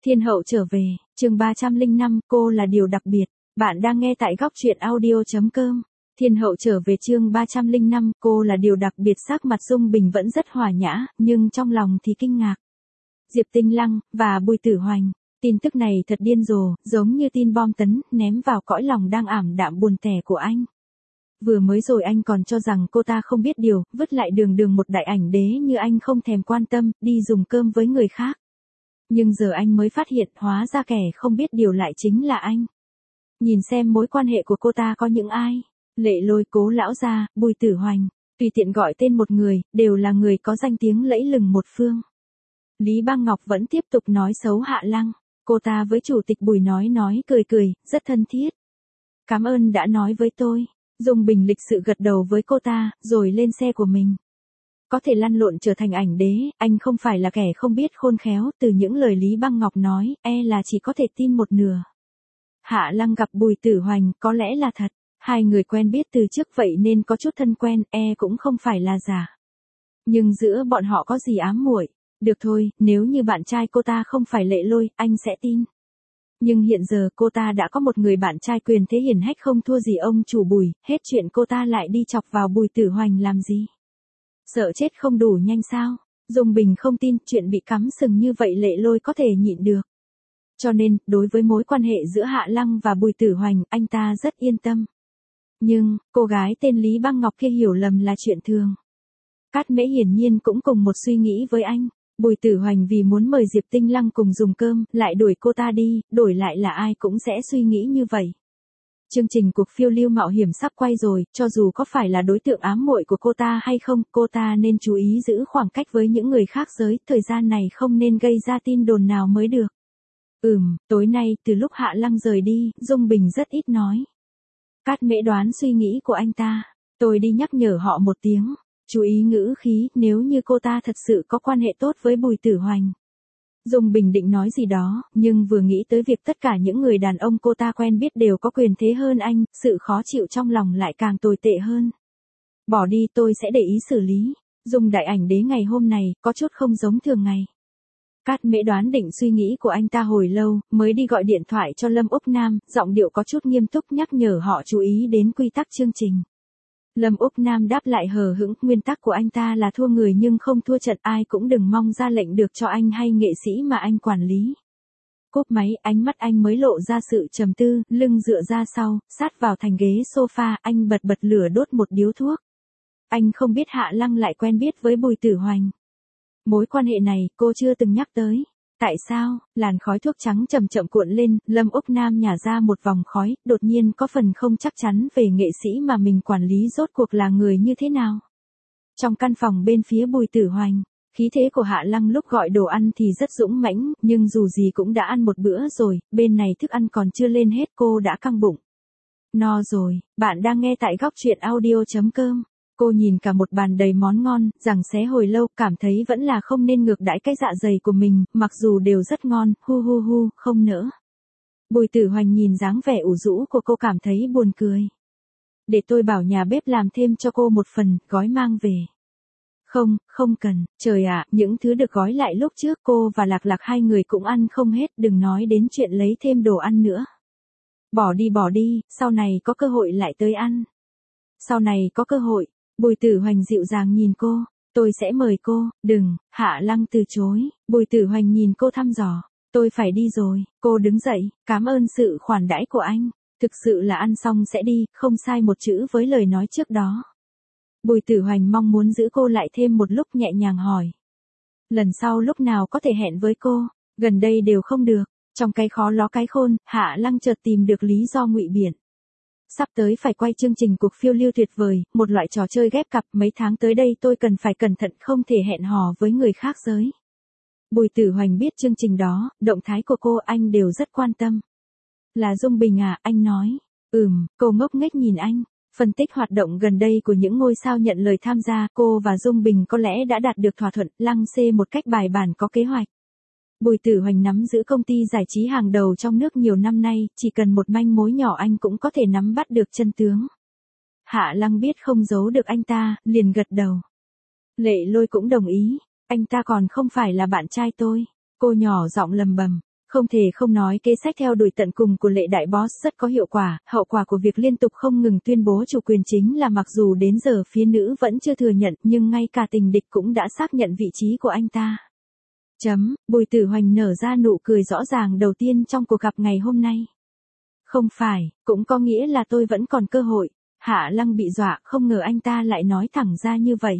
Thiên hậu trở về, chương 305, cô là điều đặc biệt. Bạn đang nghe tại góc truyện audio.com. Thiên hậu trở về chương 305, cô là điều đặc biệt. Sắc mặt Dung Bình vẫn rất hòa nhã, nhưng trong lòng thì kinh ngạc. Diệp Tinh Lăng, và Bùi Tử Hoành. Tin tức này thật điên rồ, giống như tin bom tấn, ném vào cõi lòng đang ảm đạm buồn tẻ của anh. Vừa mới rồi anh còn cho rằng cô ta không biết điều, vứt lại đường một đại ảnh đế như anh không thèm quan tâm, đi dùng cơm với người khác. Nhưng giờ anh mới phát hiện hóa ra kẻ không biết điều lại chính là anh. Nhìn xem mối quan hệ của cô ta có những ai. Lệ Lôi, Cố lão gia, Bùi Tử Hoành. Tùy tiện gọi tên một người, đều là người có danh tiếng lẫy lừng một phương. Lý Băng Ngọc vẫn tiếp tục nói xấu Hạ Lăng. Cô ta với chủ tịch Bùi nói cười, rất thân thiết. Cảm ơn đã nói với tôi. Dung Bình lịch sự gật đầu với cô ta, rồi lên xe của mình. Có thể lăn lộn trở thành ảnh đế, anh không phải là kẻ không biết khôn khéo, từ những lời Lý Băng Ngọc nói, là chỉ có thể tin một nửa. Hạ Lăng gặp Bùi Tử Hoành, có lẽ là thật. Hai người quen biết từ trước vậy nên có chút thân quen, cũng không phải là giả. Nhưng giữa bọn họ có gì ám muội? Được thôi, nếu như bạn trai cô ta không phải Lệ Lôi, anh sẽ tin. Nhưng hiện giờ cô ta đã có một người bạn trai quyền thế hiển hách không thua gì ông chủ Bùi, hết chuyện cô ta lại đi chọc vào Bùi Tử Hoành làm gì? Sợ chết không đủ nhanh sao? Dung Bình không tin chuyện bị cắm sừng như vậy Lệ Lôi có thể nhịn được. Cho nên, đối với mối quan hệ giữa Hạ Lăng và Bùi Tử Hoành, anh ta rất yên tâm. Nhưng, cô gái tên Lý Băng Ngọc kia hiểu lầm là chuyện thường. Cát Mễ hiển nhiên cũng cùng một suy nghĩ với anh. Bùi Tử Hoành vì muốn mời Diệp Tinh Lăng cùng dùng cơm, lại đuổi cô ta đi, đổi lại là ai cũng sẽ suy nghĩ như vậy. Chương trình cuộc phiêu lưu mạo hiểm sắp quay rồi, cho dù có phải là đối tượng ám muội của cô ta hay không, cô ta nên chú ý giữ khoảng cách với những người khác giới, thời gian này không nên gây ra tin đồn nào mới được. Tối nay, từ lúc Hạ Lăng rời đi, Dung Bình rất ít nói. Cát Mễ đoán suy nghĩ của anh ta, tôi đi nhắc nhở họ một tiếng. Chú ý ngữ khí, nếu như cô ta thật sự có quan hệ tốt với Bùi Tử Hoành. Dung Bình định nói gì đó, nhưng vừa nghĩ tới việc tất cả những người đàn ông cô ta quen biết đều có quyền thế hơn anh, sự khó chịu trong lòng lại càng tồi tệ hơn. Bỏ đi, tôi sẽ để ý xử lý. Dung đại ảnh đế ngày hôm này, có chút không giống thường ngày. Cát Mễ đoán định suy nghĩ của anh ta hồi lâu, mới đi gọi điện thoại cho Lâm Úc Nam, giọng điệu có chút nghiêm túc nhắc nhở họ chú ý đến quy tắc chương trình. Lâm Úc Nam đáp lại hờ hững, nguyên tắc của anh ta là thua người nhưng không thua trận, ai cũng đừng mong ra lệnh được cho anh hay nghệ sĩ mà anh quản lý. Cúp máy, ánh mắt anh mới lộ ra sự trầm tư, lưng dựa ra sau, sát vào thành ghế sofa, anh bật lửa đốt một điếu thuốc. Anh không biết Hạ Lăng lại quen biết với Bùi Tử Hoành. Mối quan hệ này, cô chưa từng nhắc tới. Tại sao? Làn khói thuốc trắng chậm chậm cuộn lên, Lâm Úc Nam nhả ra một vòng khói, đột nhiên có phần không chắc chắn về nghệ sĩ mà mình quản lý rốt cuộc là người như thế nào. Trong căn phòng bên phía Bùi Tử Hoành, khí thế của Hạ Lăng lúc gọi đồ ăn thì rất dũng mãnh, nhưng dù gì cũng đã ăn một bữa rồi, bên này thức ăn còn chưa lên hết cô đã căng bụng. No rồi, bạn đang nghe tại góc truyện audio.com. Cô nhìn cả một bàn đầy món ngon, giằng xé hồi lâu, cảm thấy vẫn là không nên ngược đãi cái dạ dày của mình, mặc dù đều rất ngon, không nỡ. Bùi Tử Hoành nhìn dáng vẻ ủ rũ của cô cảm thấy buồn cười. Để tôi bảo nhà bếp làm thêm cho cô một phần, gói mang về. Không cần, trời ạ, những thứ được gói lại lúc trước cô và Lạc Lạc hai người cũng ăn không hết, đừng nói đến chuyện lấy thêm đồ ăn nữa. Bỏ đi, sau này có cơ hội lại tới ăn. Sau này có cơ hội. Bùi Tử Hoành dịu dàng nhìn cô, tôi sẽ mời cô, đừng. Hạ Lăng từ chối, Bùi Tử Hoành nhìn cô thăm dò, tôi phải đi rồi. Cô đứng dậy, cảm ơn sự khoản đãi của anh, thực sự là ăn xong sẽ đi, không sai một chữ với lời nói trước đó. Bùi Tử Hoành mong muốn giữ cô lại thêm một lúc, nhẹ nhàng hỏi. Lần sau lúc nào có thể hẹn với cô, gần đây đều không được. Trong cái khó ló cái khôn, Hạ Lăng chợt tìm được lý do ngụy biện. Sắp tới phải quay chương trình cuộc phiêu lưu tuyệt vời, một loại trò chơi ghép cặp, mấy tháng tới đây tôi cần phải cẩn thận không thể hẹn hò với người khác giới. Bùi Tử Hoành biết chương trình đó, động thái của cô anh đều rất quan tâm. Là Dung Bình à, anh nói. Cô ngốc nghếch nhìn anh. Phân tích hoạt động gần đây của những ngôi sao nhận lời tham gia, cô và Dung Bình có lẽ đã đạt được thỏa thuận, lăng xê một cách bài bản có kế hoạch. Bùi Tử Hoành nắm giữ công ty giải trí hàng đầu trong nước nhiều năm nay, chỉ cần một manh mối nhỏ anh cũng có thể nắm bắt được chân tướng. Hạ Lăng biết không giấu được anh ta, liền gật đầu. Lệ Lôi cũng đồng ý, anh ta còn không phải là bạn trai tôi. Cô nhỏ giọng lầm bầm, Không thể không nói kế sách theo đuổi tận cùng của Lệ Đại Boss rất có hiệu quả, hậu quả của việc liên tục không ngừng tuyên bố chủ quyền chính là mặc dù đến giờ phía nữ vẫn chưa thừa nhận nhưng ngay cả tình địch cũng đã xác nhận vị trí của anh ta. Bùi Tử Hoành nở ra nụ cười rõ ràng đầu tiên trong cuộc gặp ngày hôm nay. Không phải, cũng có nghĩa là tôi vẫn còn cơ hội. Hạ Lăng bị dọa, không ngờ anh ta lại nói thẳng ra như vậy.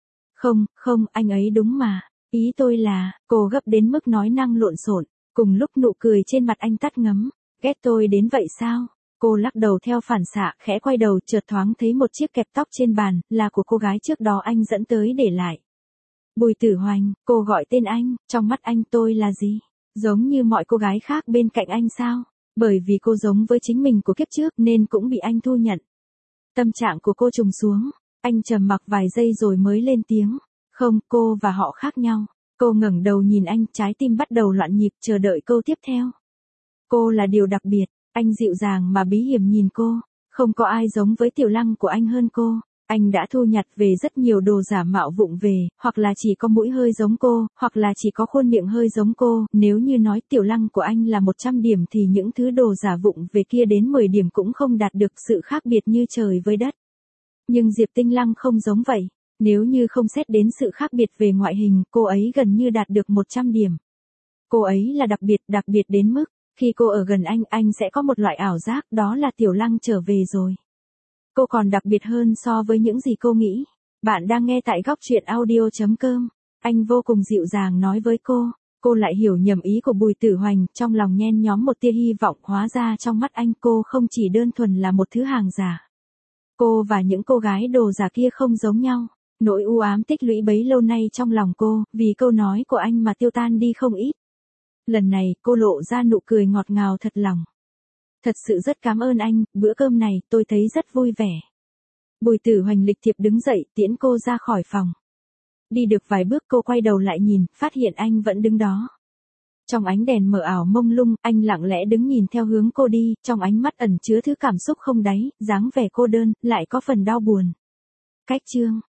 Không, anh ấy đúng mà. Ý tôi là, cô gấp đến mức nói năng lộn xộn, cùng lúc nụ cười trên mặt anh tắt ngấm. Ghét tôi đến vậy sao? Cô lắc đầu theo phản xạ, khẽ quay đầu chợt thoáng thấy một chiếc kẹp tóc trên bàn, là của cô gái trước đó anh dẫn tới để lại. Bùi Tử Hoành, cô gọi tên anh, trong mắt anh tôi là gì? Giống như mọi cô gái khác bên cạnh anh sao? Bởi vì cô giống với chính mình của kiếp trước nên cũng bị anh thu nhận. Tâm trạng của cô trùng xuống, anh trầm mặc vài giây rồi mới lên tiếng. Không, cô và họ khác nhau. Cô ngẩng đầu nhìn anh, trái tim bắt đầu loạn nhịp chờ đợi câu tiếp theo. Cô là điều đặc biệt, anh dịu dàng mà bí hiểm nhìn cô. Không có ai giống với Tiểu Lăng của anh hơn cô. Anh đã thu nhặt về rất nhiều đồ giả mạo vụng về, hoặc là chỉ có mũi hơi giống cô, hoặc là chỉ có khuôn miệng hơi giống cô. Nếu như nói Tiểu Lăng của anh là 100 điểm thì những thứ đồ giả vụng về kia đến 10 điểm cũng không đạt được sự khác biệt như trời với đất. Nhưng Diệp Tinh Lăng không giống vậy. Nếu như không xét đến sự khác biệt về ngoại hình, cô ấy gần như đạt được 100 điểm. Cô ấy là đặc biệt đến mức, khi cô ở gần anh sẽ có một loại ảo giác đó là Tiểu Lăng trở về rồi. Cô còn đặc biệt hơn so với những gì cô nghĩ. Bạn đang nghe tại góc truyện audio.com. Anh vô cùng dịu dàng nói với cô lại hiểu nhầm ý của Bùi Tử Hoành, trong lòng nhen nhóm một tia hy vọng, hóa ra trong mắt anh cô không chỉ đơn thuần là một thứ hàng giả. Cô và những cô gái đồ giả kia không giống nhau. Nỗi u ám tích lũy bấy lâu nay trong lòng cô, vì câu nói của anh mà tiêu tan đi không ít. Lần này, cô lộ ra nụ cười ngọt ngào thật lòng. Thật sự rất cảm ơn anh, bữa cơm này tôi thấy rất vui vẻ. Bùi Tử Hoành lịch thiệp đứng dậy, tiễn cô ra khỏi phòng. Đi được vài bước cô quay đầu lại nhìn, phát hiện anh vẫn đứng đó. Trong ánh đèn mờ ảo mông lung, anh lặng lẽ đứng nhìn theo hướng cô đi, trong ánh mắt ẩn chứa thứ cảm xúc không đáy, dáng vẻ cô đơn, lại có phần đau buồn. Cách chương